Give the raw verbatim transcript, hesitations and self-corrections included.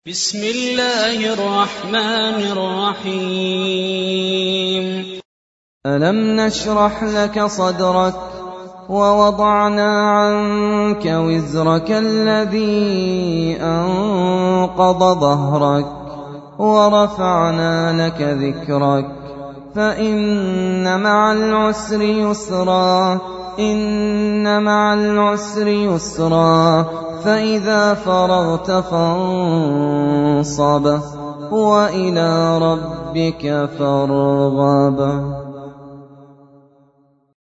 بسم الله الرحمن الرحيم ألم نشرح لك صدرك ووضعنا عنك وزرك الذي أنقض ظهرك ورفعنا لك ذكرك فإن مع العسر يسرا إن مع العسر يسرا فإذا فرغت فانصب وإلى ربك فارغب.